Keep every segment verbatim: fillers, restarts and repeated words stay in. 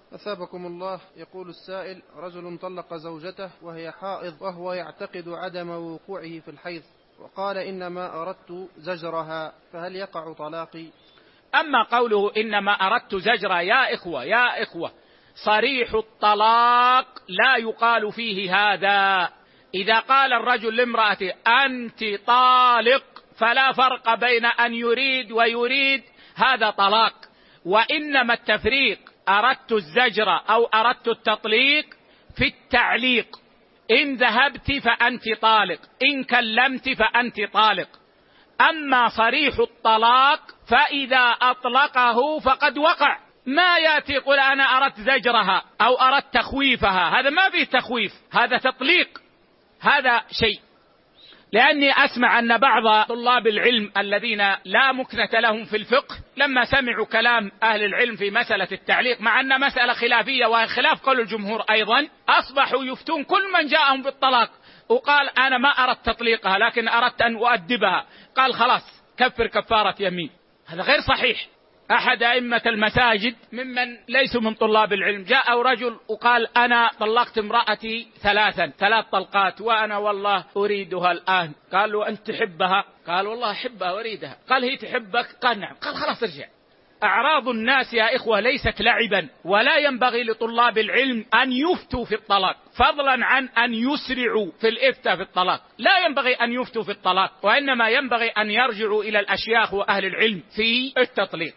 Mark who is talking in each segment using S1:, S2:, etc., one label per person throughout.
S1: أثابكم الله. يقول السائل: رجل طلق زوجته وهي حائض وهو يعتقد عدم وقوعه في الحيض، وقال إنما أردت زجرها، فهل يقع طلاقي؟
S2: أما قوله إنما أردت زجرها يا إخوة يا إخوة صريح الطلاق لا يقال فيه هذا. إذا قال الرجل لامرأته أنت طالق فلا فرق بين أن يريد ويريد، هذا طلاق. وإنما التفريق أردت الزجر أو أردت التطليق في التعليق. إن ذهبت فأنت طالق، إن كلمت فأنت طالق. أما صريح الطلاق فإذا أطلقه فقد وقع. ما يأتي يقول أنا أردت زجرها أو أردت تخويفها، هذا ما فيه تخويف، هذا تطليق، هذا شيء. لأني أسمع أن بعض طلاب العلم الذين لا مكنة لهم في الفقه لما سمعوا كلام أهل العلم في مسألة التعليق، مع أن مسألة خلافية وخلاف قول الجمهور أيضا، أصبحوا يفتون كل من جاءهم بالطلاق وقال أنا ما أردت تطليقها لكن أردت أن أؤدبها، قال خلاص كفر كفارة يمين. هذا غير صحيح. أحد أئمة المساجد ممن ليسوا من طلاب العلم جاء رجل وقال أنا طلقت امرأتي ثلاثا ثلاث طلقات وأنا والله أريدها الآن. قالوا أنت تحبها؟ قال والله أحبها وأريدها. قال هي تحبك؟ قال نعم. قال خلاص ارجع. أعراض الناس يا إخوة ليست لعبا، ولا ينبغي لطلاب العلم أن يفتوا في الطلاق، فضلا عن أن يسرعوا في الإفتاء في الطلاق. لا ينبغي أن يفتوا في الطلاق، وإنما ينبغي أن يرجعوا إلى الأشياخ وأهل العلم في التطليق.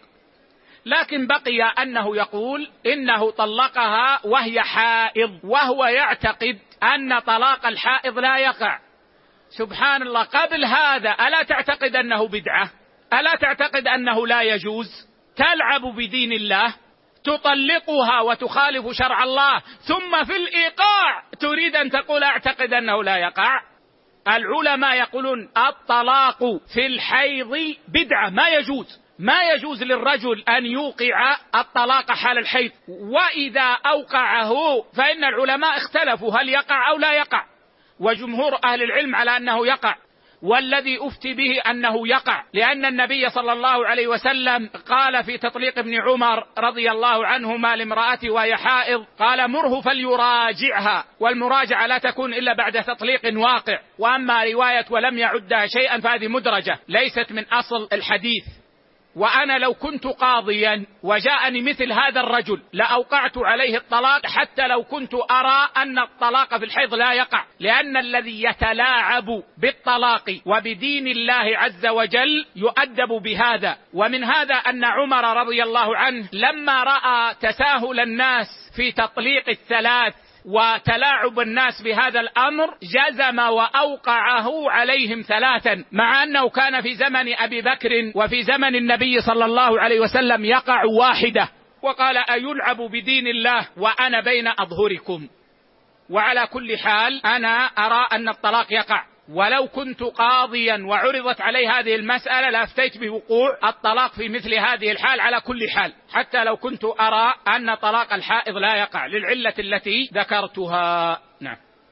S2: لكن بقي أنه يقول إنه طلقها وهي حائض، وهو يعتقد أن طلاق الحائض لا يقع. سبحان الله، قبل هذا ألا تعتقد أنه بدعة؟ ألا تعتقد أنه لا يجوز؟ تلعب بدين الله، تطلقها وتخالف شرع الله، ثم في الإيقاع تريد أن تقول أعتقد أنه لا يقع. العلماء يقولون الطلاق في الحيض بدعة، ما يجوز، ما يجوز للرجل أن يوقع الطلاق حال الحيض. وإذا أوقعه فإن العلماء اختلفوا هل يقع أو لا يقع، وجمهور أهل العلم على أنه يقع، والذي أفتي به أنه يقع، لأن النبي صلى الله عليه وسلم قال في تطليق ابن عمر رضي الله عنهما لامرأته وهي حائض، قال مره فليراجعها، والمراجعة لا تكون إلا بعد تطليق واقع. وأما رواية ولم يعدها شيئا فهذه مدرجة ليست من أصل الحديث. وأنا لو كنت قاضيا وجاءني مثل هذا الرجل لأوقعت عليه الطلاق، حتى لو كنت أرى أن الطلاق في الحيض لا يقع، لأن الذي يتلاعب بالطلاق وبدين الله عز وجل يؤدب بهذا. ومن هذا أن عمر رضي الله عنه لما رأى تساهل الناس في تطليق الثلاث وتلاعب الناس بهذا الأمر جزم وأوقعه عليهم ثلاثا، مع أنه كان في زمن أبي بكر وفي زمن النبي صلى الله عليه وسلم يقع واحدة، وقال أيلعب بدين الله وأنا بين أظهركم. وعلى كل حال أنا أرى أن الطلاق يقع، ولو كنت قاضيا وعرضت علي هذه المسألة لافتيت بوقوع الطلاق في مثل هذه الحال على كل حال، حتى لو كنت أرى أن طلاق الحائض لا يقع للعلة التي ذكرتها.